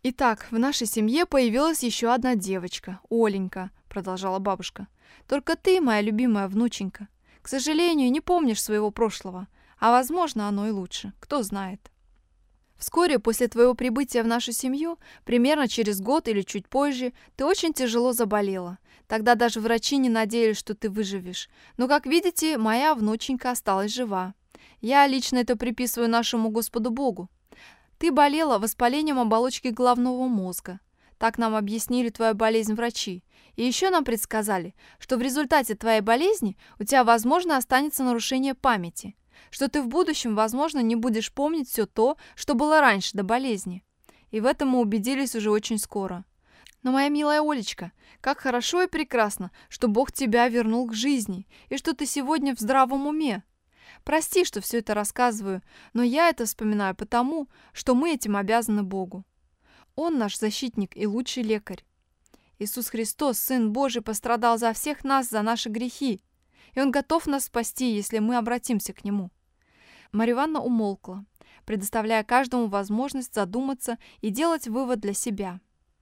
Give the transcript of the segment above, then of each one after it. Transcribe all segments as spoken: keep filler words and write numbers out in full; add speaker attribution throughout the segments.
Speaker 1: «Итак, в нашей семье появилась еще одна девочка, Оленька», — продолжала бабушка. «Только ты, моя любимая внученька, к сожалению, не помнишь своего прошлого, а, возможно, оно и лучше, кто знает. Вскоре после твоего прибытия в нашу семью, примерно через год или чуть позже, ты очень тяжело заболела. Тогда даже врачи не надеялись, что ты выживешь. Но, как видите, моя внученька осталась жива. Я лично это приписываю нашему Господу Богу. Ты болела воспалением оболочки головного мозга. Так нам объяснили твою болезнь врачи. И еще нам предсказали, что в результате твоей болезни у тебя, возможно, останется нарушение памяти, что ты в будущем, возможно, не будешь помнить все то, что было раньше до болезни. И в этом мы убедились уже очень скоро. Но, моя милая Олечка, как хорошо и прекрасно, что Бог тебя вернул к жизни, и что ты сегодня в здравом уме. Прости, что все это рассказываю, но я это вспоминаю потому, что мы этим обязаны Богу. Он наш защитник и лучший лекарь. Иисус Христос, Сын Божий, пострадал за всех нас, за наши грехи, и Он готов нас спасти, если мы обратимся к Нему». Марья Ивановна умолкла, предоставляя каждому возможность задуматься и делать вывод для себя.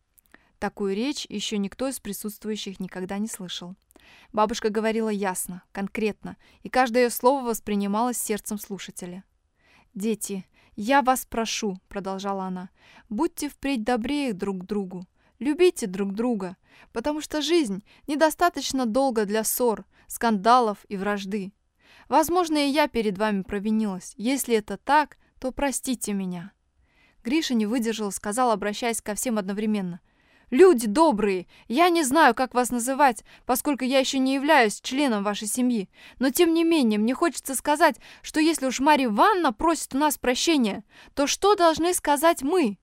Speaker 1: Такую речь еще никто из присутствующих никогда не слышал. Бабушка говорила ясно, конкретно, и каждое ее слово воспринималось сердцем слушателя. «Дети, я вас прошу», — продолжала она, — «будьте впредь добрее друг к другу, любите друг друга, потому что жизнь недостаточно долга для ссор, скандалов и вражды. Возможно, и я перед вами провинилась. Если это так, то простите меня». Гриша не выдержал, сказал, обращаясь ко всем одновременно: «Люди добрые, я не знаю, как вас называть, поскольку я еще не являюсь членом вашей семьи, но тем не менее мне хочется сказать, что если уж Марья Ивановна просит у нас прощения, то что должны сказать мы?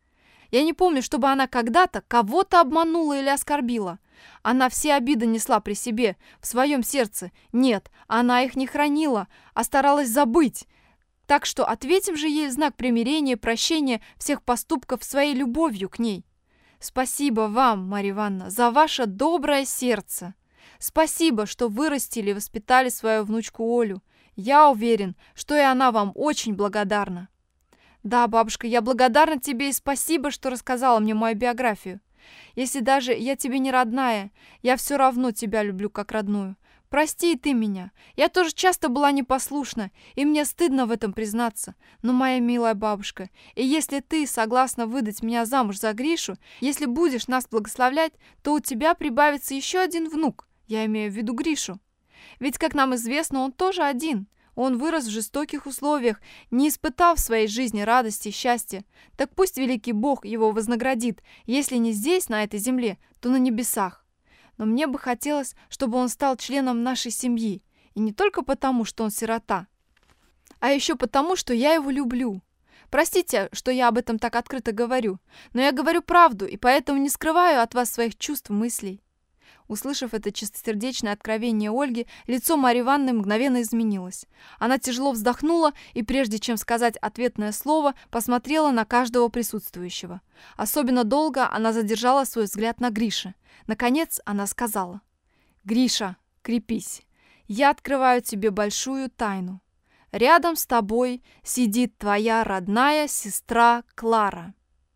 Speaker 1: Я не помню, чтобы она когда-то кого-то обманула или оскорбила. Она все обиды несла при себе, в своем сердце. Нет, она их не хранила, а старалась забыть. Так что ответим же ей в знак примирения и прощения всех поступков своей любовью к ней. Спасибо вам, Марья Ивановна, за ваше доброе сердце. Спасибо, что вырастили и воспитали свою внучку Олю. Я уверен, что и она вам очень благодарна». «Да, бабушка, я благодарна тебе и спасибо, что рассказала мне мою биографию. Если даже я тебе не родная, я все равно тебя люблю как родную. Прости и ты меня. Я тоже часто была непослушна, и мне стыдно в этом признаться. Но, моя милая бабушка, и если ты согласна выдать меня замуж за Гришу, если будешь нас благословлять, то у тебя прибавится еще один внук. Я имею в виду Гришу. Ведь, как нам известно, он тоже один. Он вырос в жестоких условиях, не испытав в своей жизни радости и счастья. Так пусть великий Бог его вознаградит, если не здесь, на этой земле, то на небесах. Но мне бы хотелось, чтобы он стал членом нашей семьи. И не только потому, что он сирота, а еще потому, что я его люблю. Простите, что я об этом так открыто говорю, но я говорю правду, и поэтому не скрываю от вас своих чувств, мыслей». Услышав это чистосердечное откровение Ольги, лицо Марьи Ивановны мгновенно изменилось. Она тяжело вздохнула и, прежде чем сказать ответное слово, посмотрела на каждого присутствующего. Особенно долго она задержала свой взгляд на Грише. Наконец она сказала: «Гриша, крепись. Я открываю тебе большую тайну. Рядом с тобой сидит твоя родная сестра Клара».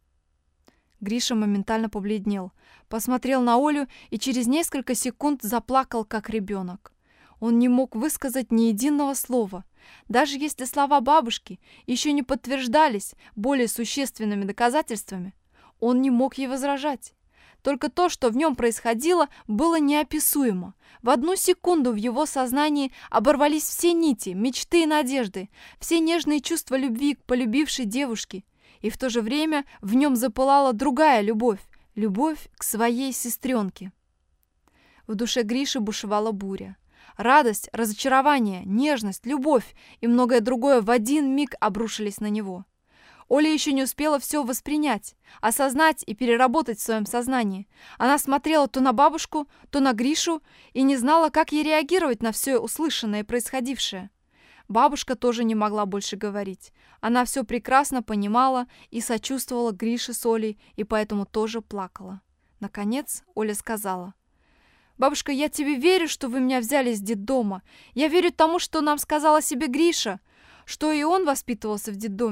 Speaker 1: Гриша моментально побледнел, посмотрел на Олю и через несколько секунд заплакал, как ребенок. Он не мог высказать ни единого слова. Даже если слова бабушки еще не подтверждались более существенными доказательствами, он не мог ей возражать. Только то, что в нем происходило, было неописуемо. В одну секунду в его сознании оборвались все нити, мечты и надежды, все нежные чувства любви к полюбившей девушке. И в то же время в нем запылала другая любовь, любовь к своей сестренке. В душе Гриши бушевала буря. Радость, разочарование, нежность, любовь и многое другое в один миг обрушились на него. Оля еще не успела все воспринять, осознать и переработать в своем сознании. Она смотрела то на бабушку, то на Гришу и не знала, как ей реагировать на все услышанное и происходившее. Бабушка тоже не могла больше говорить. Она все прекрасно понимала и сочувствовала Грише с Олей, и поэтому тоже плакала. Наконец Оля сказала: «Бабушка, я тебе верю, что вы меня взяли из детдома. Я верю тому, что нам сказал о себе Гриша, что и он воспитывался в детдоме.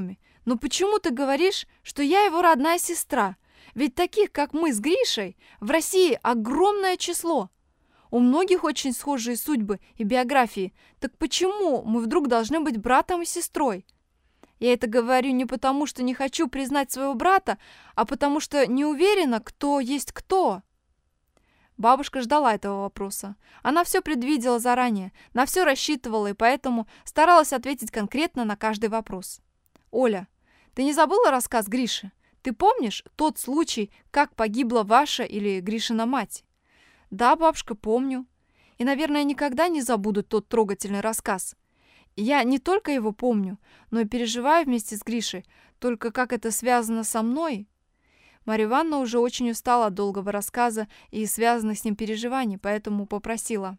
Speaker 1: Но почему ты говоришь, что я его родная сестра? Ведь таких, как мы с Гришей, в России огромное число. У многих очень схожие судьбы и биографии. Так почему мы вдруг должны быть братом и сестрой? Я это говорю не потому, что не хочу признать своего брата, а потому что не уверена, кто есть кто. Бабушка ждала этого вопроса. Она все предвидела заранее, на все рассчитывала и поэтому старалась ответить конкретно на каждый вопрос. «Оля, ты не забыла рассказ Гриши? Ты помнишь тот случай, как погибла ваша или Гришина мать?» «Да, бабушка, помню. И, наверное, никогда не забуду тот трогательный рассказ. Я не только его помню, но и переживаю вместе с Гришей. Только как это связано со мной?» Марья Ивановна уже очень устала от долгого рассказа и связанных с ним переживаний, поэтому попросила: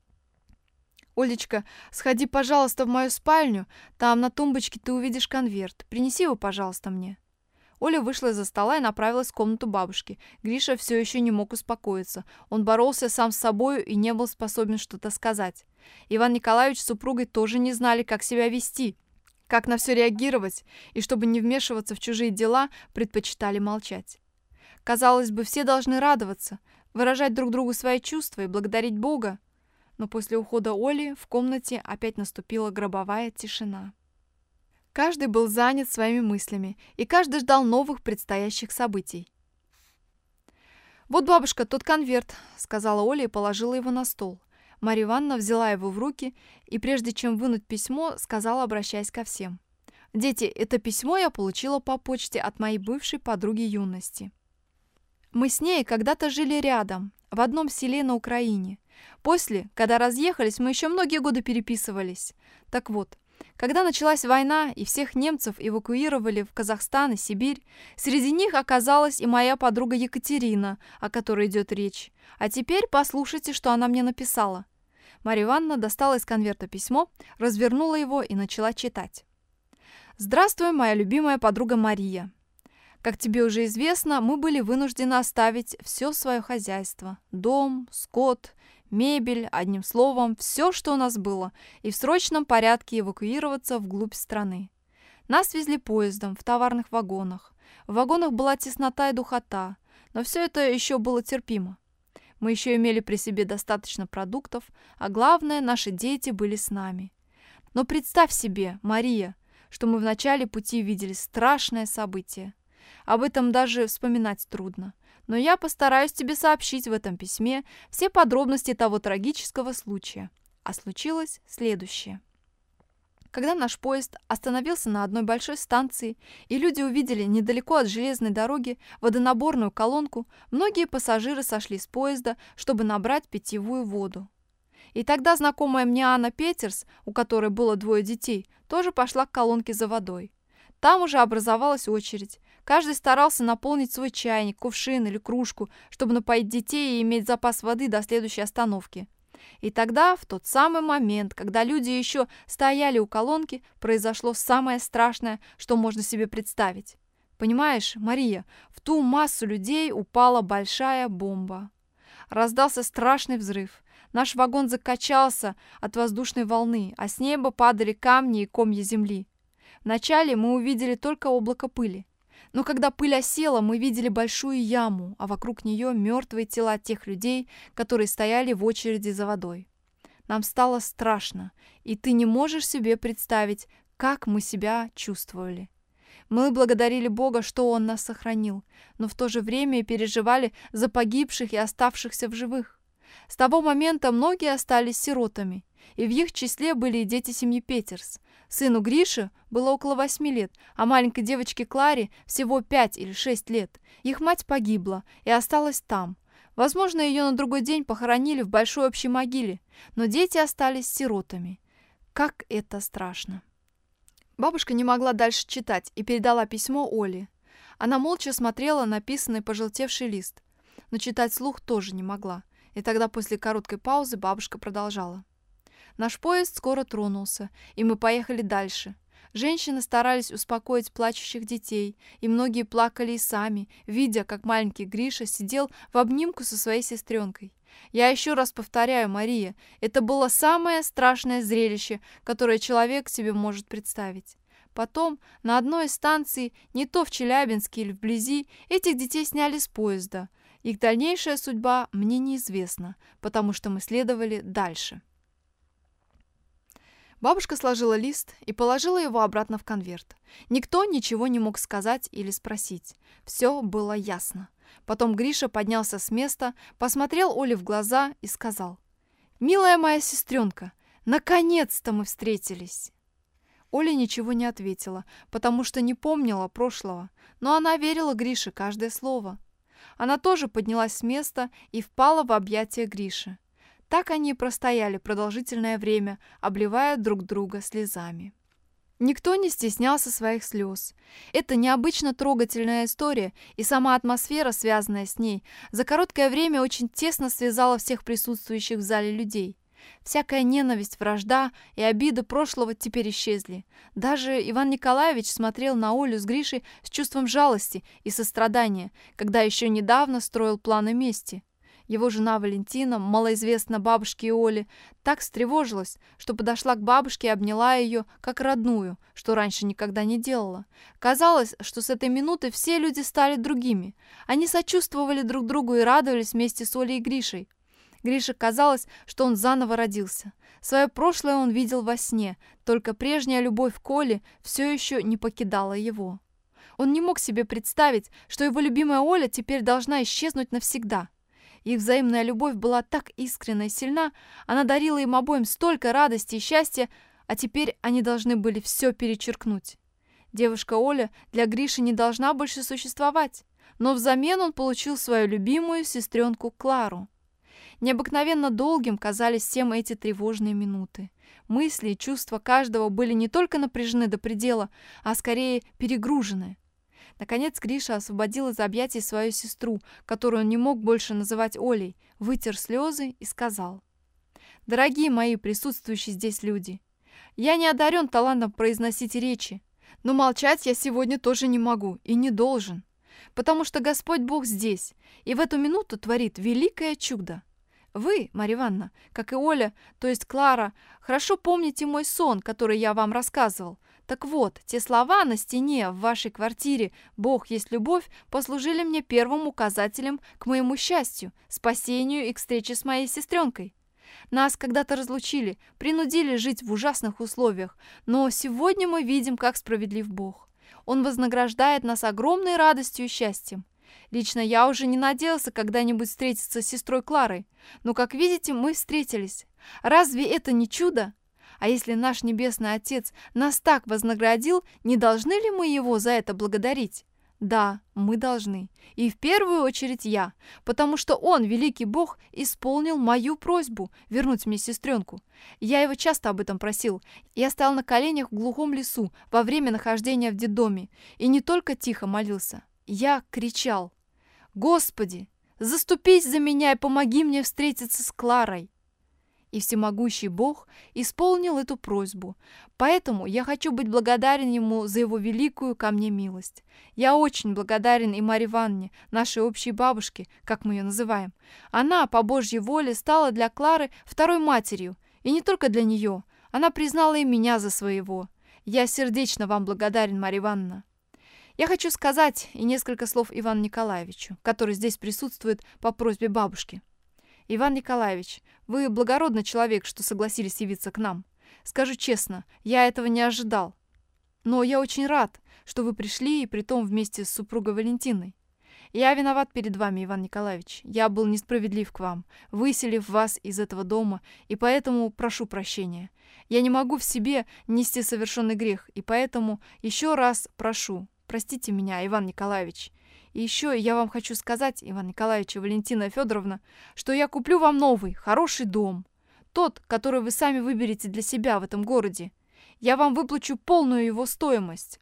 Speaker 1: «Олечка, сходи, пожалуйста, в мою спальню. Там на тумбочке ты увидишь конверт. Принеси его, пожалуйста, мне». Оля вышла из-за стола и направилась в комнату бабушки. Гриша все еще не мог успокоиться. Он боролся сам с собою и не был способен что-то сказать. Иван Николаевич с супругой тоже не знали, как себя вести, как на все реагировать, и чтобы не вмешиваться в чужие дела, предпочитали молчать. Казалось бы, все должны радоваться, выражать друг другу свои чувства и благодарить Бога. Но после ухода Оли в комнате опять наступила гробовая тишина. Каждый был занят своими мыслями, и каждый ждал новых предстоящих событий. «Вот, бабушка, тот конверт», — сказала Оля и положила его на стол. Марья Ивановна взяла его в руки и, прежде чем вынуть письмо, сказала, обращаясь ко всем: «Дети, это письмо я получила по почте от моей бывшей подруги юности. Мы с ней когда-то жили рядом, в одном селе на Украине. После, когда разъехались, мы еще многие годы переписывались. Так вот, когда началась война и всех немцев эвакуировали в Казахстан и Сибирь, среди них оказалась и моя подруга Екатерина, о которой идет речь. А теперь послушайте, что она мне написала». Марья Ивановна достала из конверта письмо, развернула его и начала читать. «Здравствуй, моя любимая подруга Мария. Как тебе уже известно, мы были вынуждены оставить все свое хозяйство, дом, скот, мебель, одним словом, все, что у нас было, и в срочном порядке эвакуироваться вглубь страны. Нас везли поездом, в товарных вагонах. В вагонах была теснота и духота, но все это еще было терпимо. Мы еще имели при себе достаточно продуктов, а главное, наши дети были с нами. Но представь себе, Мария, что мы в начале пути видели страшное событие. Об этом даже вспоминать трудно. Но я постараюсь тебе сообщить в этом письме все подробности того трагического случая. А случилось следующее. Когда наш поезд остановился на одной большой станции, и люди увидели недалеко от железной дороги водонаборную колонку, многие пассажиры сошли с поезда, чтобы набрать питьевую воду. И тогда знакомая мне Анна Петерс, у которой было двое детей, тоже пошла к колонке за водой. Там уже образовалась очередь. Каждый старался наполнить свой чайник, кувшин или кружку, чтобы напоить детей и иметь запас воды до следующей остановки. И тогда, в тот самый момент, когда люди еще стояли у колонки, произошло самое страшное, что можно себе представить. Понимаешь, Мария, в ту массу людей упала большая бомба. Раздался страшный взрыв. Наш вагон закачался от воздушной волны, а с неба падали камни и комья земли. Вначале мы увидели только облако пыли. Но когда пыль осела, мы видели большую яму, а вокруг нее мертвые тела тех людей, которые стояли в очереди за водой. Нам стало страшно, и ты не можешь себе представить, как мы себя чувствовали. Мы благодарили Бога, что Он нас сохранил, но в то же время и переживали за погибших и оставшихся в живых. С того момента многие остались сиротами, и в их числе были и дети семьи Петерс. Сыну Грише было около восьми лет, а маленькой девочке Кларе всего пять или шесть лет. Их мать погибла и осталась там. Возможно, ее на другой день похоронили в большой общей могиле, но дети остались сиротами. Как это страшно! Бабушка не могла дальше читать и передала письмо Оле. Она молча смотрела на написанный пожелтевший лист, но читать вслух тоже не могла. И тогда после короткой паузы бабушка продолжала. Наш поезд скоро тронулся, и мы поехали дальше. Женщины старались успокоить плачущих детей, и многие плакали и сами, видя, как маленький Гриша сидел в обнимку со своей сестренкой. Я еще раз повторяю, Мария, это было самое страшное зрелище, которое человек себе может представить. Потом на одной из станций, не то в Челябинске или вблизи, этих детей сняли с поезда. Их дальнейшая судьба мне неизвестна, потому что мы следовали дальше. Бабушка сложила лист и положила его обратно в конверт. Никто ничего не мог сказать или спросить. Все было ясно. Потом Гриша поднялся с места, посмотрел Оле в глаза и сказал: «Милая моя сестренка, наконец-то мы встретились!» Оля ничего не ответила, потому что не помнила прошлого, но она верила Грише каждое слово. Она тоже поднялась с места и впала в объятия Гриши. Так они и простояли продолжительное время, обливая друг друга слезами. Никто не стеснялся своих слез. Это необычно трогательная история, и сама атмосфера, связанная с ней, за короткое время очень тесно связала всех присутствующих в зале людей. Всякая ненависть, вражда и обиды прошлого теперь исчезли. Даже Иван Николаевич смотрел на Олю с Гришей с чувством жалости и сострадания, когда еще недавно строил планы мести. Его жена Валентина, малоизвестна бабушке и Оле, так встревожилась, что подошла к бабушке и обняла ее как родную, что раньше никогда не делала. Казалось, что с этой минуты все люди стали другими. Они сочувствовали друг другу и радовались вместе с Олей и Гришей. Грише казалось, что он заново родился. Свое прошлое он видел во сне, только прежняя любовь к Оле все еще не покидала его. Он не мог себе представить, что его любимая Оля теперь должна исчезнуть навсегда. Их взаимная любовь была так искренна и сильна, она дарила им обоим столько радости и счастья, а теперь они должны были все перечеркнуть. Девушка Оля для Гриши не должна больше существовать, но взамен он получил свою любимую сестренку Клару. Необыкновенно долгим казались всем эти тревожные минуты. Мысли и чувства каждого были не только напряжены до предела, а скорее перегружены. Наконец Гриша освободил из объятий свою сестру, которую он не мог больше называть Олей, вытер слезы и сказал: «Дорогие мои присутствующие здесь люди, я не одарен талантом произносить речи, но молчать я сегодня тоже не могу и не должен, потому что Господь Бог здесь и в эту минуту творит великое чудо. Вы, Марья Ивановна, как и Оля, то есть Клара, хорошо помните мой сон, который я вам рассказывал. Так вот, те слова на стене в вашей квартире «Бог есть любовь» послужили мне первым указателем к моему счастью, спасению и к встрече с моей сестренкой. Нас когда-то разлучили, принудили жить в ужасных условиях, но сегодня мы видим, как справедлив Бог. Он вознаграждает нас огромной радостью и счастьем. Лично я уже не надеялся когда-нибудь встретиться с сестрой Кларой, но, как видите, мы встретились. Разве это не чудо? А если наш Небесный Отец нас так вознаградил, не должны ли мы Его за это благодарить? Да, мы должны. И в первую очередь я, потому что Он, великий Бог, исполнил мою просьбу вернуть мне сестренку. Я Его часто об этом просил. Я стоял на коленях в глухом лесу во время нахождения в детдоме и не только тихо молился. Я кричал: «Господи, заступись за меня и помоги мне встретиться с Кларой!» И всемогущий Бог исполнил эту просьбу. Поэтому я хочу быть благодарен Ему за Его великую ко мне милость. Я очень благодарен и Марье Ивановне, нашей общей бабушке, как мы ее называем. Она, по Божьей воле, стала для Клары второй матерью. И не только для нее. Она признала и меня за своего. Я сердечно вам благодарен, Марья Ивановна. Я хочу сказать и несколько слов Ивану Николаевичу, который здесь присутствует по просьбе бабушки. Иван Николаевич, вы благородный человек, что согласились явиться к нам. Скажу честно, я этого не ожидал. Но я очень рад, что вы пришли, и притом вместе с супругой Валентиной. Я виноват перед вами, Иван Николаевич. Я был несправедлив к вам, выселив вас из этого дома, и поэтому прошу прощения. Я не могу в себе нести совершенный грех, и поэтому еще раз прошу, простите меня, Иван Николаевич. И еще я вам хочу сказать, Иван Николаевич и Валентина Федоровна, что я куплю вам новый, хороший дом. Тот, который вы сами выберете для себя в этом городе. Я вам выплачу полную его стоимость.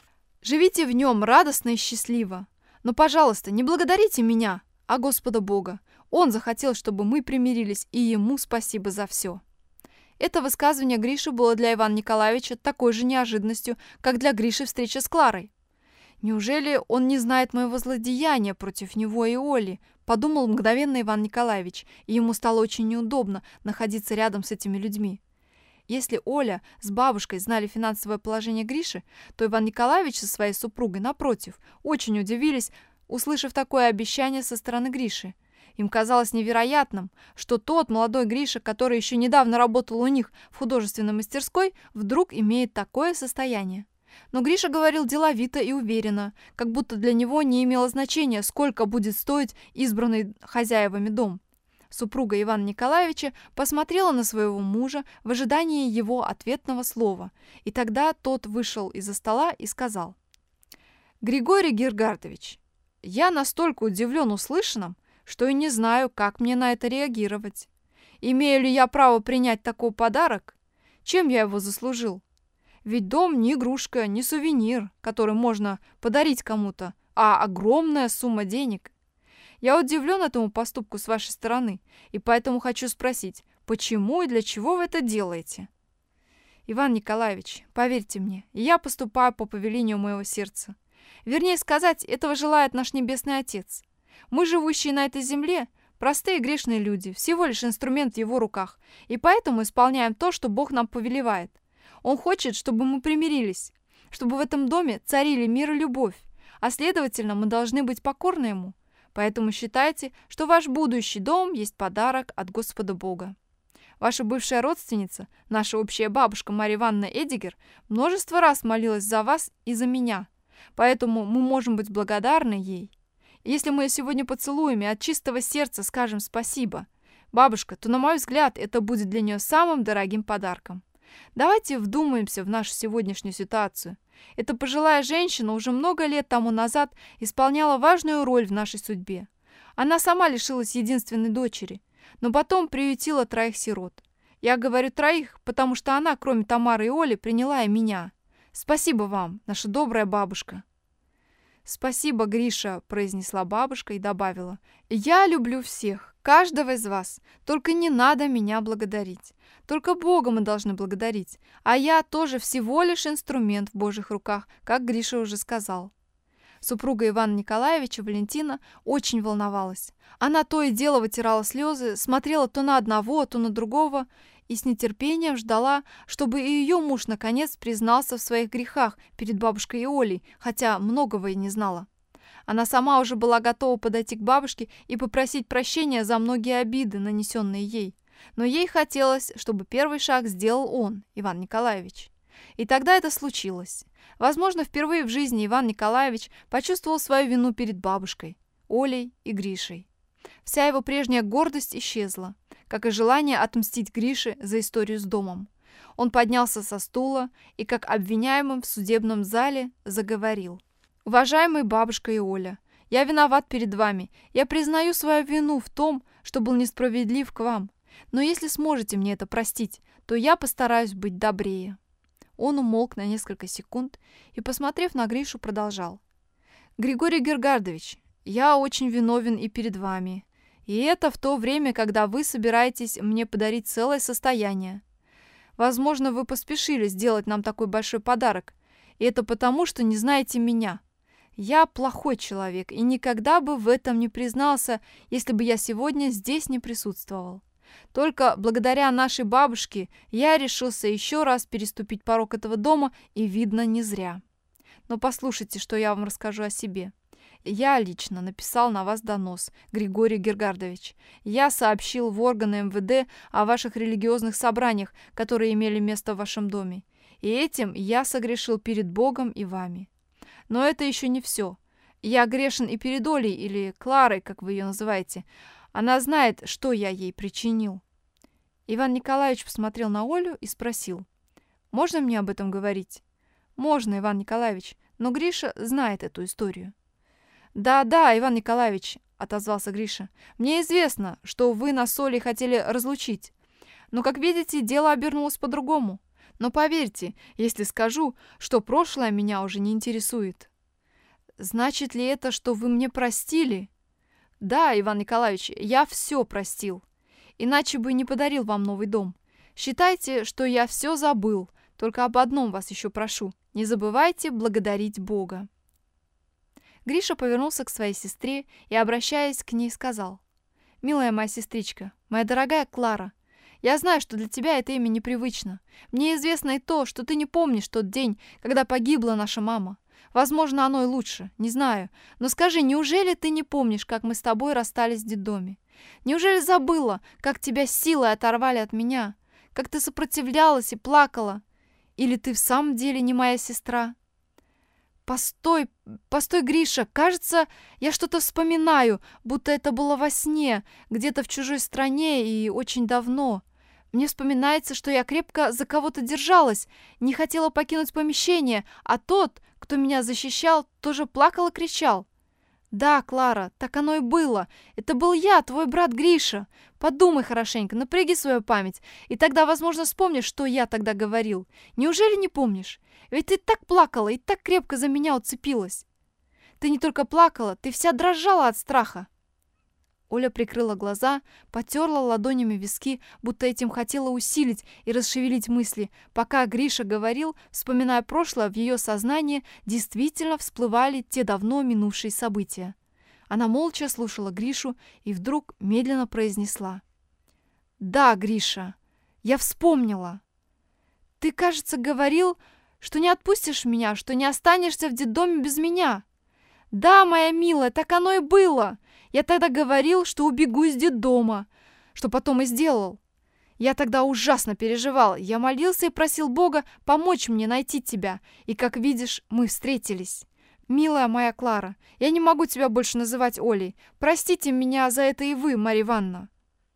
Speaker 1: Живите в нем радостно и счастливо. Но, пожалуйста, не благодарите меня, а Господа Бога. Он захотел, чтобы мы примирились, и Ему спасибо за все. Это высказывание Гриши было для Ивана Николаевича такой же неожиданностью, как для Гриши встреча с Кларой. «Неужели он не знает моего злодеяния против него и Оли?» – подумал мгновенно Иван Николаевич, и ему стало очень неудобно находиться рядом с этими людьми. Если Оля с бабушкой знали финансовое положение Гриши, то Иван Николаевич со своей супругой, напротив, очень удивились, услышав такое обещание со стороны Гриши. Им казалось невероятным, что тот молодой Гриша, который еще недавно работал у них в художественной мастерской, вдруг имеет такое состояние. Но Гриша говорил деловито и уверенно, как будто для него не имело значения, сколько будет стоить избранный хозяевами дом. Супруга Ивана Николаевича посмотрела на своего мужа в ожидании его ответного слова, и тогда тот вышел из-за стола и сказал: «Григорий Гергардович, я настолько удивлен услышанным, что и не знаю, как мне на это реагировать. Имею ли я право принять такой подарок? Чем я его заслужил? Ведь дом не игрушка, не сувенир, который можно подарить кому-то, а огромная сумма денег. Я удивлен этому поступку с вашей стороны, и поэтому хочу спросить, почему и для чего вы это делаете? Иван Николаевич, поверьте мне, я поступаю по повелению моего сердца. Вернее сказать, этого желает наш Небесный Отец. Мы, живущие на этой земле, простые грешные люди, всего лишь инструмент в его руках, и поэтому исполняем то, что Бог нам повелевает. Он хочет, чтобы мы примирились, чтобы в этом доме царили мир и любовь, а следовательно, мы должны быть покорны Ему. Поэтому считайте, что ваш будущий дом есть подарок от Господа Бога. Ваша бывшая родственница, наша общая бабушка Марья Ивановна Эдигер, множество раз молилась за вас и за меня, поэтому мы можем быть благодарны ей. Если мы сегодня поцелуем и от чистого сердца скажем спасибо, бабушка, то, на мой взгляд, это будет для нее самым дорогим подарком. Давайте вдумаемся в нашу сегодняшнюю ситуацию. Эта пожилая женщина уже много лет тому назад исполняла важную роль в нашей судьбе. Она сама лишилась единственной дочери, но потом приютила троих сирот. Я говорю троих, потому что она, кроме Тамары и Оли, приняла и меня. Спасибо вам, наша добрая бабушка. «Спасибо, Гриша», — произнесла бабушка и добавила. «Я люблю всех, каждого из вас. Только не надо меня благодарить. Только Бога мы должны благодарить. А я тоже всего лишь инструмент в Божьих руках, как Гриша уже сказал». Супруга Ивана Николаевича, Валентина, очень волновалась. Она то и дело вытирала слезы, смотрела то на одного, то на другого, и с нетерпением ждала, чтобы и ее муж наконец признался в своих грехах перед бабушкой и Олей, хотя многого и не знала. Она сама уже была готова подойти к бабушке и попросить прощения за многие обиды, нанесенные ей. Но ей хотелось, чтобы первый шаг сделал он, Иван Николаевич. И тогда это случилось. Возможно, впервые в жизни Иван Николаевич почувствовал свою вину перед бабушкой, Олей и Гришей. Вся его прежняя гордость исчезла, как и желание отмстить Грише за историю с домом. Он поднялся со стула и, как обвиняемым в судебном зале, заговорил. «Уважаемые бабушка и Оля, я виноват перед вами. Я признаю свою вину в том, что был несправедлив к вам. Но если сможете мне это простить, то я постараюсь быть добрее». Он умолк на несколько секунд и, посмотрев на Гришу, продолжал. «Григорий Гергардович, я очень виновен и перед вами. И это в то время, когда вы собираетесь мне подарить целое состояние. Возможно, вы поспешили сделать нам такой большой подарок. И это потому, что не знаете меня. Я плохой человек и никогда бы в этом не признался, если бы я сегодня здесь не присутствовал. Только благодаря нашей бабушке я решился еще раз переступить порог этого дома, и, видно, не зря. Но послушайте, что я вам расскажу о себе. Я лично написал на вас донос, Григорий Гергардович. Я сообщил в органы эм вэ дэ о ваших религиозных собраниях, которые имели место в вашем доме. И этим я согрешил перед Богом и вами. Но это еще не все. Я грешен и перед Олей, или Кларой, как вы ее называете. Она знает, что я ей причинил». Иван Николаевич посмотрел на Олю и спросил. «Можно мне об этом говорить?» «Можно, Иван Николаевич, но Гриша знает эту историю». «Да, да, Иван Николаевич», — отозвался Гриша. «Мне известно, что вы нас с Олей хотели разлучить. Но, как видите, дело обернулось по-другому. Но поверьте, если скажу, что прошлое меня уже не интересует». «Значит ли это, что вы мне простили?» «Да, Иван Николаевич, я все простил. Иначе бы не подарил вам новый дом. Считайте, что я все забыл. Только об одном вас еще прошу. Не забывайте благодарить Бога». Гриша повернулся к своей сестре и, обращаясь к ней, сказал. «Милая моя сестричка, моя дорогая Клара, Я знаю, что для тебя это имя непривычно. Мне известно и то, что ты не помнишь тот день, когда погибла наша мама. Возможно, оно и лучше, не знаю. Но скажи, неужели ты не помнишь, как мы с тобой расстались в детдоме? Неужели забыла, как тебя силой оторвали от меня? Как ты сопротивлялась и плакала? Или ты в самом деле не моя сестра? Постой, постой, Гриша, кажется, я что-то вспоминаю, будто это было во сне, где-то в чужой стране и очень давно. Мне вспоминается, что я крепко за кого-то держалась, не хотела покинуть помещение, а тот, кто меня защищал, тоже плакал и кричал. Да, Клара, так оно и было. Это был я, твой брат Гриша. Подумай хорошенько, напряги свою память, и тогда, возможно, вспомнишь, что я тогда говорил. Неужели не помнишь? Ведь ты так плакала и так крепко за меня уцепилась. Ты не только плакала, ты вся дрожала от страха. Оля прикрыла глаза, потерла ладонями виски, будто этим хотела усилить и расшевелить мысли. Пока Гриша говорил, вспоминая прошлое, в ее сознании действительно всплывали те давно минувшие события. Она молча слушала Гришу и вдруг медленно произнесла: «Да, Гриша, я вспомнила. Ты, кажется, говорил, что не отпустишь меня, что не останешься в детдоме без меня. Да, моя милая, так оно и было. Я тогда говорил, что убегу из детдома, что потом и сделал. Я тогда ужасно переживал. Я молился и просил Бога помочь мне найти тебя. И, как видишь, мы встретились. Милая моя Клара, я не могу тебя больше называть Олей. Простите меня за это и вы, Марья Ивановна.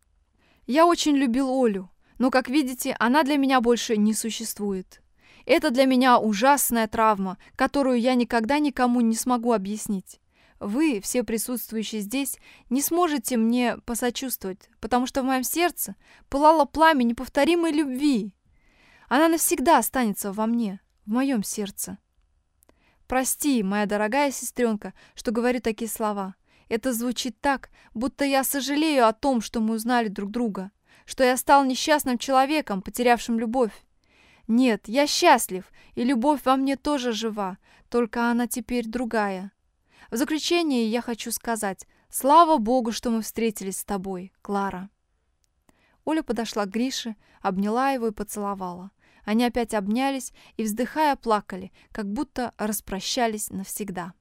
Speaker 1: Я очень любил Олю, но, как видите, она для меня больше не существует. Это для меня ужасная травма, которую я никогда никому не смогу объяснить. Вы, все присутствующие здесь, не сможете мне посочувствовать, потому что в моем сердце пылало пламя неповторимой любви. Она навсегда останется во мне, в моем сердце. Прости, моя дорогая сестренка, что говорю такие слова. Это звучит так, будто я сожалею о том, что мы узнали друг друга, что я стал несчастным человеком, потерявшим любовь. Нет, я счастлив, и любовь во мне тоже жива, только она теперь другая. В заключение я хочу сказать: слава Богу, что мы встретились с тобой, Клара». Оля подошла к Грише, обняла его и поцеловала. Они опять обнялись и, вздыхая, плакали, как будто распрощались навсегда.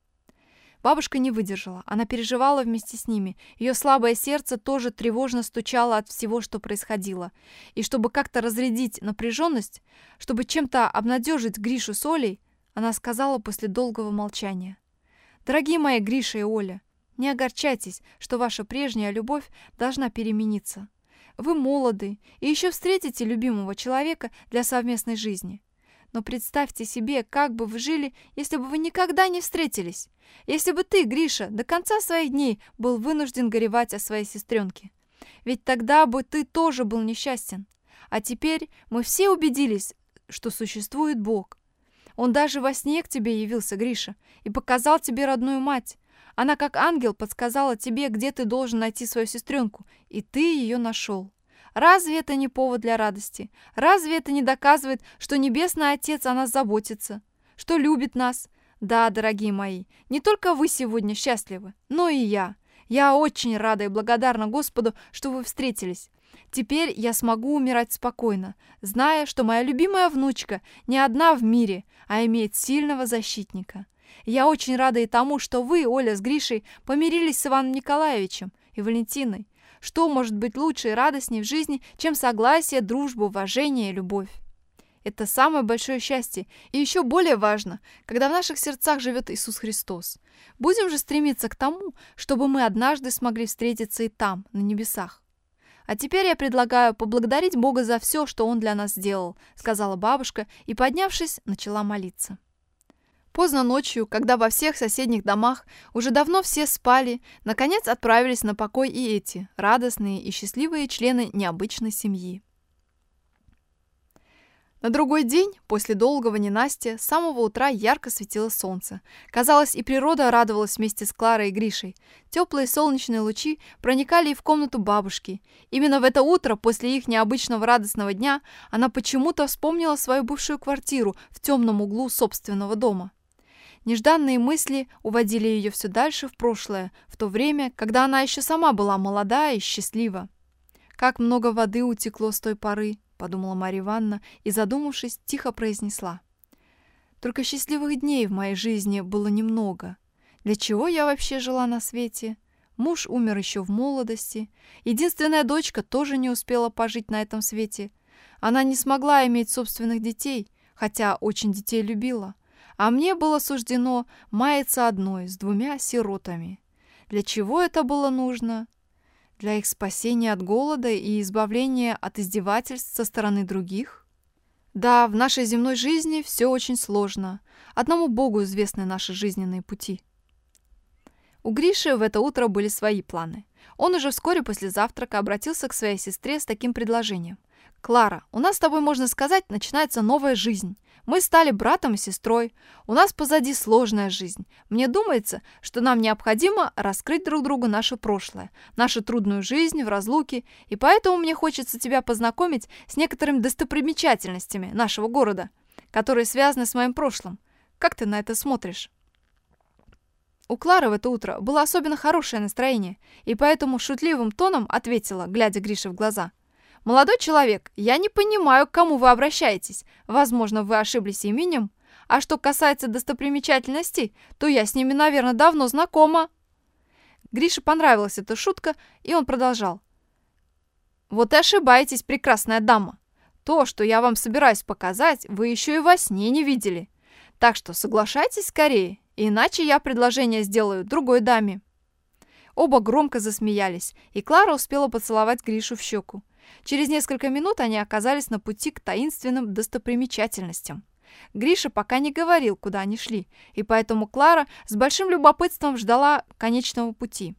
Speaker 1: Бабушка не выдержала, она переживала вместе с ними. Ее слабое сердце тоже тревожно стучало от всего, что происходило. И чтобы как-то разрядить напряженность, чтобы чем-то обнадежить Гришу с Олей, она сказала после долгого молчания: «Дорогие мои Гриша и Оля, не огорчайтесь, что ваша прежняя любовь должна перемениться. Вы молоды и еще встретите любимого человека для совместной жизни. Но представьте себе, как бы вы жили, если бы вы никогда не встретились. Если бы ты, Гриша, до конца своих дней был вынужден горевать о своей сестренке. Ведь тогда бы ты тоже был несчастен. А теперь мы все убедились, что существует Бог. Он даже во сне к тебе явился, Гриша, и показал тебе родную мать. Она, как ангел, подсказала тебе, где ты должен найти свою сестренку, и ты ее нашел. Разве это не повод для радости? Разве это не доказывает, что Небесный Отец о нас заботится, что любит нас? Да, дорогие мои, не только вы сегодня счастливы, но и я. Я очень рада и благодарна Господу, что вы встретились. Теперь я смогу умирать спокойно, зная, что моя любимая внучка не одна в мире, а имеет сильного защитника. Я очень рада и тому, что вы, Оля, с Гришей помирились с Иваном Николаевичем и Валентиной. Что может быть лучше и радостнее в жизни, чем согласие, дружба, уважение и любовь? Это самое большое счастье, и еще более важно, когда в наших сердцах живет Иисус Христос. Будем же стремиться к тому, чтобы мы однажды смогли встретиться и там, на небесах. А теперь я предлагаю поблагодарить Бога за все, что Он для нас сделал, сказала бабушка и, поднявшись, начала молиться. Поздно ночью, когда во всех соседних домах уже давно все спали, наконец отправились на покой и эти радостные и счастливые члены необычной семьи. На другой день, после долгого ненастья, с самого утра ярко светило солнце. Казалось, и природа радовалась вместе с Кларой и Гришей. Теплые солнечные лучи проникали и в комнату бабушки. Именно в это утро, после их необычного радостного дня, она почему-то вспомнила свою бывшую квартиру в темном углу собственного дома. Нежданные мысли уводили ее все дальше в прошлое, в то время, когда она еще сама была молода и счастлива. Как много воды утекло с той поры, подумала Марья Ивановна и, задумавшись, тихо произнесла. Только счастливых дней в моей жизни было немного. Для чего я вообще жила на свете? Муж умер еще в молодости. Единственная дочка тоже не успела пожить на этом свете. Она не смогла иметь собственных детей, хотя очень детей любила. А мне было суждено маяться одной с двумя сиротами. Для чего это было нужно? Для их спасения от голода и избавления от издевательств со стороны других? Да, в нашей земной жизни все очень сложно. Одному Богу известны наши жизненные пути. У Гриши в это утро были свои планы. Он уже вскоре после завтрака обратился к своей сестре с таким предложением. «Клара, у нас с тобой, можно сказать, начинается новая жизнь. Мы стали братом и сестрой. У нас позади сложная жизнь. Мне думается, что нам необходимо раскрыть друг другу наше прошлое, нашу трудную жизнь в разлуке, и поэтому мне хочется тебя познакомить с некоторыми достопримечательностями нашего города, которые связаны с моим прошлым. Как ты на это смотришь?» У Клары в это утро было особенно хорошее настроение, и поэтому шутливым тоном ответила, глядя Грише в глаза. «Молодой человек, я не понимаю, к кому вы обращаетесь. Возможно, вы ошиблись именем. А что касается достопримечательностей, то я с ними, наверное, давно знакома». Грише понравилась эта шутка, и он продолжал. «Вот и ошибаетесь, прекрасная дама. То, что я вам собираюсь показать, вы еще и во сне не видели. Так что соглашайтесь скорее, иначе я предложение сделаю другой даме». Оба громко засмеялись, и Клара успела поцеловать Гришу в щеку. Через несколько минут они оказались на пути к таинственным достопримечательностям. Гриша пока не говорил, куда они шли, и поэтому Клара с большим любопытством ждала конечного пути.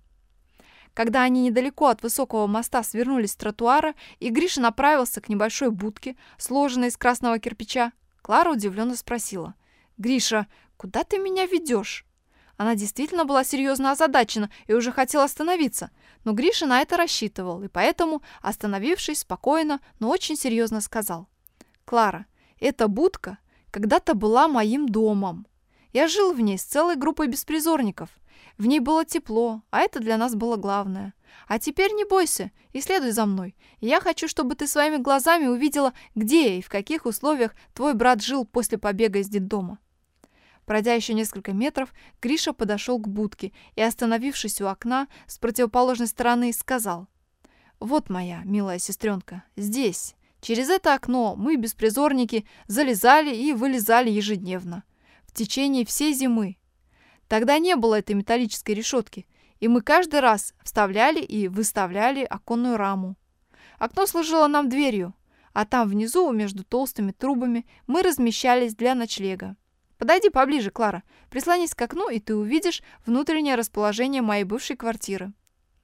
Speaker 1: Когда они недалеко от высокого моста свернулись с тротуара, и Гриша направился к небольшой будке, сложенной из красного кирпича, Клара удивленно спросила. «Гриша, куда ты меня ведешь?» Она действительно была серьезно озадачена и уже хотела остановиться, но Гриша на это рассчитывал, и поэтому, остановившись спокойно, но очень серьезно сказал. «Клара, эта будка когда-то была моим домом. Я жил в ней с целой группой беспризорников. В ней было тепло, а это для нас было главное. А теперь не бойся и следуй за мной. Я хочу, чтобы ты своими глазами увидела, где и в каких условиях твой брат жил после побега из детдома». Пройдя еще несколько метров, Гриша подошел к будке и, остановившись у окна с противоположной стороны, сказал. «Вот моя милая сестренка, здесь, через это окно мы, беспризорники, залезали и вылезали ежедневно, в течение всей зимы. Тогда не было этой металлической решетки, и мы каждый раз вставляли и выставляли оконную раму. Окно служило нам дверью, а там внизу, между толстыми трубами, мы размещались для ночлега. Подойди поближе, Клара, прислонись к окну, и ты увидишь внутреннее расположение моей бывшей квартиры».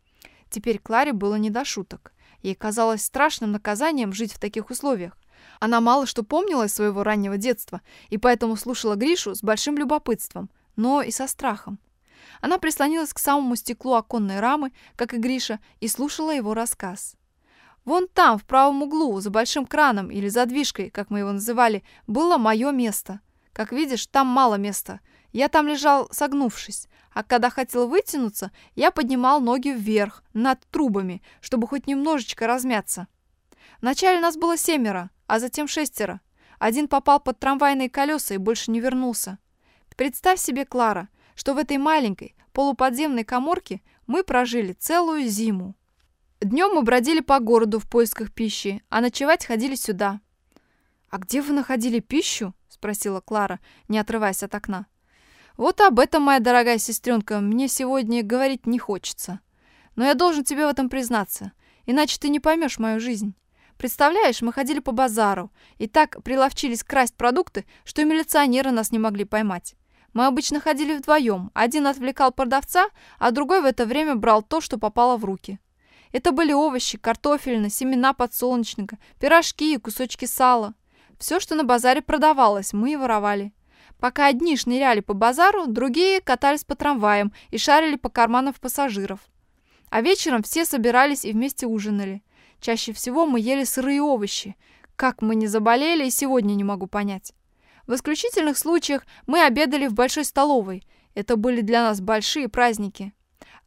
Speaker 1: Теперь Кларе было не до шуток. Ей казалось страшным наказанием жить в таких условиях. Она мало что помнила из своего раннего детства, и поэтому слушала Гришу с большим любопытством, но и со страхом. Она прислонилась к самому стеклу оконной рамы, как и Гриша, и слушала его рассказ. «Вон там, в правом углу, за большим краном или задвижкой, как мы его называли, было мое место. Как видишь, там мало места. Я там лежал, согнувшись, а когда хотел вытянуться, я поднимал ноги вверх, над трубами, чтобы хоть немножечко размяться. Вначале нас было семеро, а затем шестеро. Один попал под трамвайные колеса и больше не вернулся. Представь себе, Клара, что в этой маленькой полуподземной каморке мы прожили целую зиму. Днем мы бродили по городу в поисках пищи, а ночевать ходили сюда». «А где вы находили пищу?» — спросила Клара, не отрываясь от окна. «Вот об этом, моя дорогая сестренка, мне сегодня говорить не хочется. Но я должен тебе в этом признаться, иначе ты не поймешь мою жизнь. Представляешь, мы ходили по базару и так приловчились красть продукты, что и милиционеры нас не могли поймать. Мы обычно ходили вдвоем, один отвлекал продавца, а другой в это время брал то, что попало в руки. Это были овощи, картофельные, семена подсолнечника, пирожки и кусочки сала. Все, что на базаре продавалось, мы и воровали. Пока одни шныряли по базару, другие катались по трамваям и шарили по карманам пассажиров. А вечером все собирались и вместе ужинали. Чаще всего мы ели сырые овощи. Как мы не заболели, и сегодня не могу понять. В исключительных случаях мы обедали в большой столовой. Это были для нас большие праздники.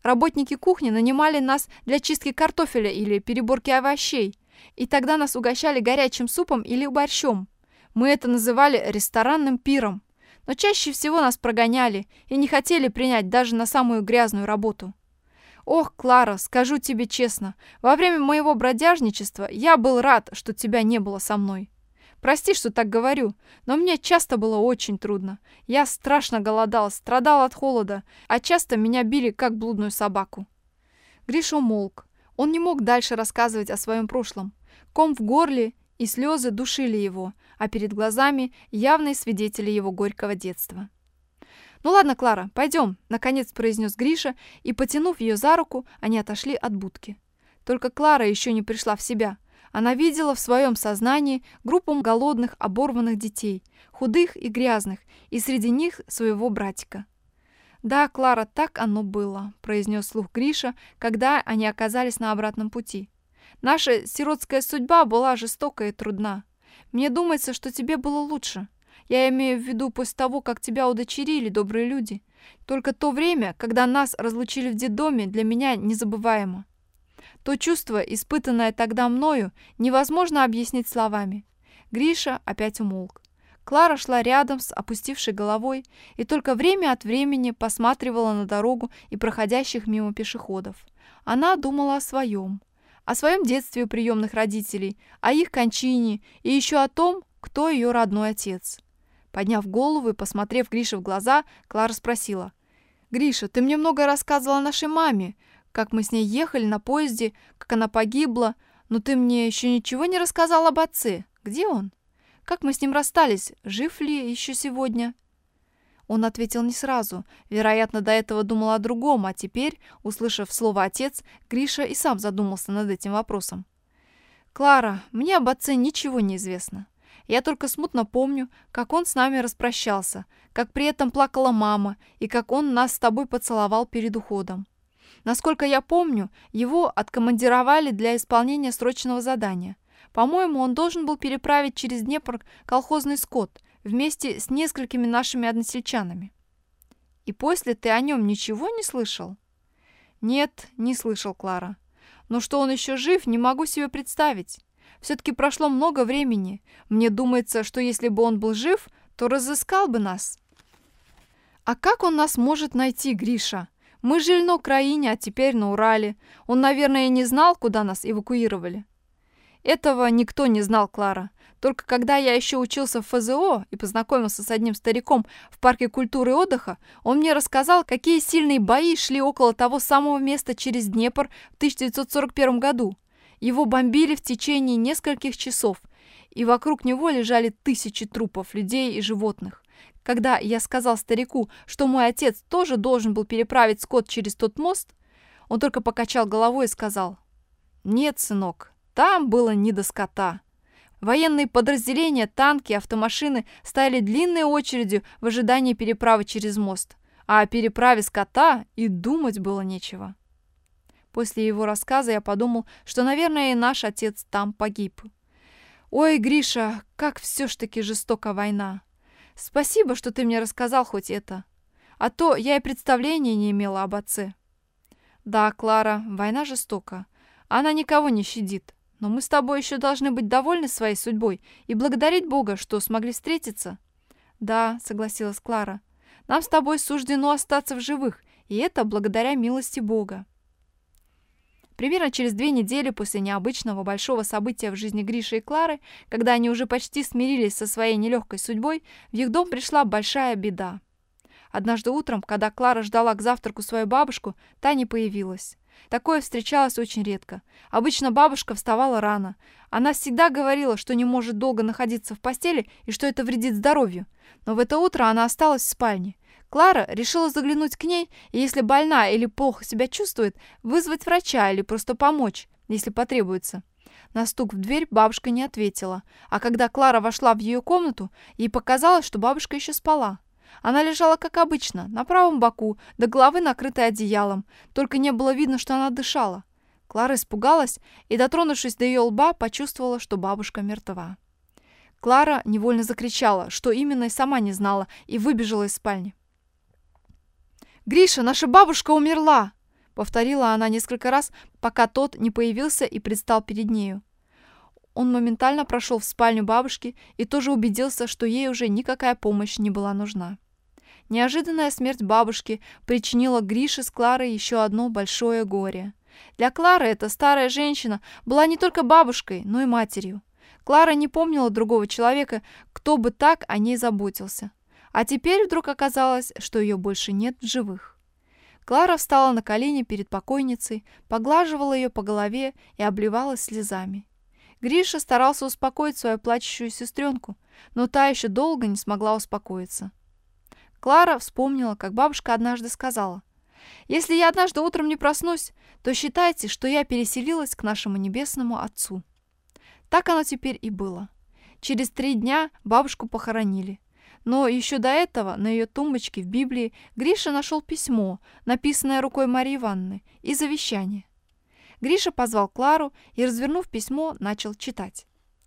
Speaker 1: Работники кухни нанимали нас для чистки картофеля или переборки овощей, и тогда нас угощали горячим супом или борщом. Мы это называли ресторанным пиром, но чаще всего нас прогоняли и не хотели принять даже на самую грязную работу. Ох, Клара, скажу тебе честно, во время моего бродяжничества я был рад, что тебя не было со мной. Прости, что так говорю, но мне часто было очень трудно. Я страшно голодал, страдал от холода, а часто меня били, как блудную собаку. Гриша умолк. Он не мог дальше рассказывать о своем прошлом. Ком в горле и слезы душили его, а перед глазами явные свидетели его горького детства. «Ну ладно, Клара, пойдем», — наконец произнес Гриша, и, потянув ее за руку, они отошли от будки. Только Клара еще не пришла в себя. Она видела в своем сознании группу голодных, оборванных детей, худых и грязных, и среди них своего братика. «Да, Клара, так оно было», — произнес вслух Гриша, когда они оказались на обратном пути. «Наша сиротская судьба была жестока и трудна. Мне думается, что тебе было лучше. Я имею в виду после того, как тебя удочерили добрые люди. Только то время, когда нас разлучили в детдоме, для меня незабываемо. То чувство, испытанное тогда мною, невозможно объяснить словами». Гриша опять умолк. Клара шла рядом с опустившей головой и только время от времени посматривала на дорогу и проходящих мимо пешеходов. Она думала о своем, о своем детстве у приемных родителей, о их кончине и еще о том, кто ее родной отец. Подняв голову и посмотрев Грише в глаза, Клара спросила: «Гриша, ты мне много рассказывала о нашей маме, как мы с ней ехали на поезде, как она погибла, но ты мне еще ничего не рассказал об отце. Где он? Как мы с ним расстались? Жив ли еще сегодня?» Он ответил не сразу. Вероятно, до этого думал о другом, а теперь, услышав слово «отец», Гриша и сам задумался над этим вопросом. «Клара, мне об отце ничего не известно. Я только смутно помню, как он с нами распрощался, как при этом плакала мама и как он нас с тобой поцеловал перед уходом. Насколько я помню, его откомандировали для исполнения срочного задания. По-моему, он должен был переправить через Днепр колхозный скот вместе с несколькими нашими односельчанами. И после ты о нем ничего не слышал?» «Нет, не слышал, Клара. Но что он еще жив, не могу себе представить. Все-таки прошло много времени. Мне думается, что если бы он был жив, то разыскал бы нас». «А как он нас может найти, Гриша? Мы жили на Украине, а теперь на Урале. Он, наверное, и не знал, куда нас эвакуировали». «Этого никто не знал, Клара. Только когда я еще учился в эф зэ о и познакомился с одним стариком в парке культуры и отдыха, он мне рассказал, какие сильные бои шли около того самого места через Днепр в тысяча девятьсот сорок первом году. Его бомбили в течение нескольких часов, и вокруг него лежали тысячи трупов людей и животных. Когда я сказал старику, что мой отец тоже должен был переправить скот через тот мост, он только покачал головой и сказал: «Нет, сынок, там было не до скота». Военные подразделения, танки, автомашины стояли длинной очередью в ожидании переправы через мост, а о переправе скота и думать было нечего. После его рассказа я подумал, что, наверное, и наш отец там погиб. Ой, Гриша, как все ж таки жестока война. Спасибо, что ты мне рассказал хоть это. А то я и представления не имела об отце. Да, Клара, война жестока. Она никого не щадит. Но мы с тобой еще должны быть довольны своей судьбой и благодарить Бога, что смогли встретиться. Да, согласилась Клара. Нам с тобой суждено остаться в живых, и это благодаря милости Бога. Примерно через две недели после необычного большого события в жизни Гриши и Клары, когда они уже почти смирились со своей нелегкой судьбой, в их дом пришла большая беда. Однажды утром, когда Клара ждала к завтраку свою бабушку, та не появилась. Такое встречалось очень редко. Обычно бабушка вставала рано. Она всегда говорила, что не может долго находиться в постели и что это вредит здоровью. Но в это утро она осталась в спальне. Клара решила заглянуть к ней и, если больна или плохо себя чувствует, вызвать врача или просто помочь, если потребуется. На стук в дверь бабушка не ответила, а когда Клара вошла в ее комнату, ей показалось, что бабушка еще спала. Она лежала, как обычно, на правом боку, до головы накрытой одеялом, только не было видно, что она дышала. Клара испугалась и, дотронувшись до ее лба, почувствовала, что бабушка мертва. Клара невольно закричала, что именно и сама не знала, и выбежала из спальни. «Гриша, наша бабушка умерла!» — повторила она несколько раз, пока тот не появился и предстал перед нею. Он моментально прошел в спальню бабушки и тоже убедился, что ей уже никакая помощь не была нужна. Неожиданная смерть бабушки причинила Грише с Кларой еще одно большое горе. Для Клары эта старая женщина была не только бабушкой, но и матерью. Клара не помнила другого человека, кто бы так о ней заботился. А теперь вдруг оказалось, что ее больше нет в живых. Клара встала на колени перед покойницей, поглаживала ее по голове и обливалась слезами. Гриша старался успокоить свою плачущую сестренку, но та еще долго не смогла успокоиться. Клара вспомнила, как бабушка однажды сказала: «Если я однажды утром не проснусь, то считайте, что я переселилась к нашему небесному Отцу». Так оно теперь и было. Через три дня бабушку похоронили. Но еще до этого на ее тумбочке в Библии Гриша нашел письмо, написанное рукой Марии Ивановны, и завещание. Гриша позвал Клару и, развернув письмо, начал читать.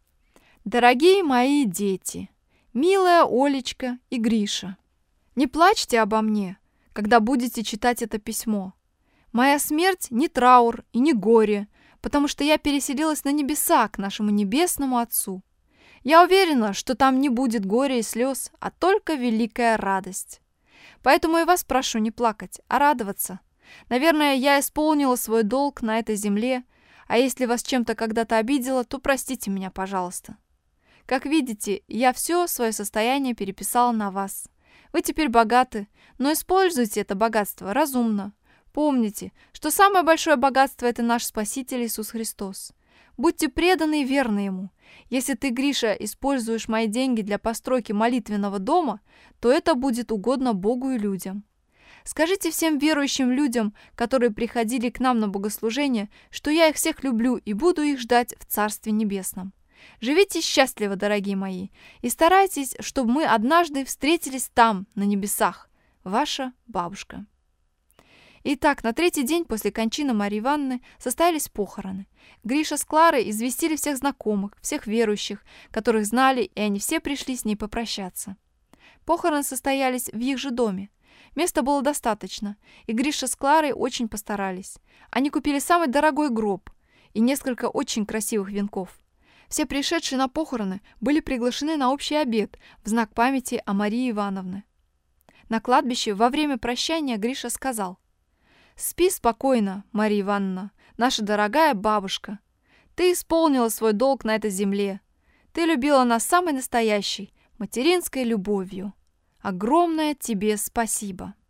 Speaker 1: «Дорогие мои дети, милая Олечка и Гриша, не плачьте обо мне, когда будете читать это письмо. Моя смерть не траур и не горе, потому что я переселилась на небеса к нашему небесному Отцу. Я уверена, что там не будет горя и слез, а только великая радость. Поэтому и вас прошу не плакать, а радоваться. Наверное, я исполнила свой долг на этой земле, а если вас чем-то когда-то обидела, то простите меня, пожалуйста. Как видите, я все свое состояние переписала на вас. Вы теперь богаты, но используйте это богатство разумно. Помните, что самое большое богатство – это наш Спаситель Иисус Христос. Будьте преданы и верны Ему. Если ты, Гриша, используешь мои деньги для постройки молитвенного дома, то это будет угодно Богу и людям. Скажите всем верующим людям, которые приходили к нам на богослужение, что я их всех люблю и буду их ждать в Царстве Небесном. Живите счастливо, дорогие мои, и старайтесь, чтобы мы однажды встретились там, на небесах. Ваша бабушка». Итак, на третий день после кончины Марии Ивановны состоялись похороны. Гриша с Кларой известили всех знакомых, всех верующих, которых знали, и они все пришли с ней попрощаться. Похороны состоялись в их же доме. Места было достаточно, и Гриша с Кларой очень постарались. Они купили самый дорогой гроб и несколько очень красивых венков. Все пришедшие на похороны были приглашены на общий обед в знак памяти о Марии Ивановне. На кладбище во время прощания Гриша сказал: «Спи спокойно, Мария Ивановна, наша дорогая бабушка. Ты исполнила свой долг на этой земле. Ты любила нас самой настоящей, материнской любовью. Огромное тебе спасибо».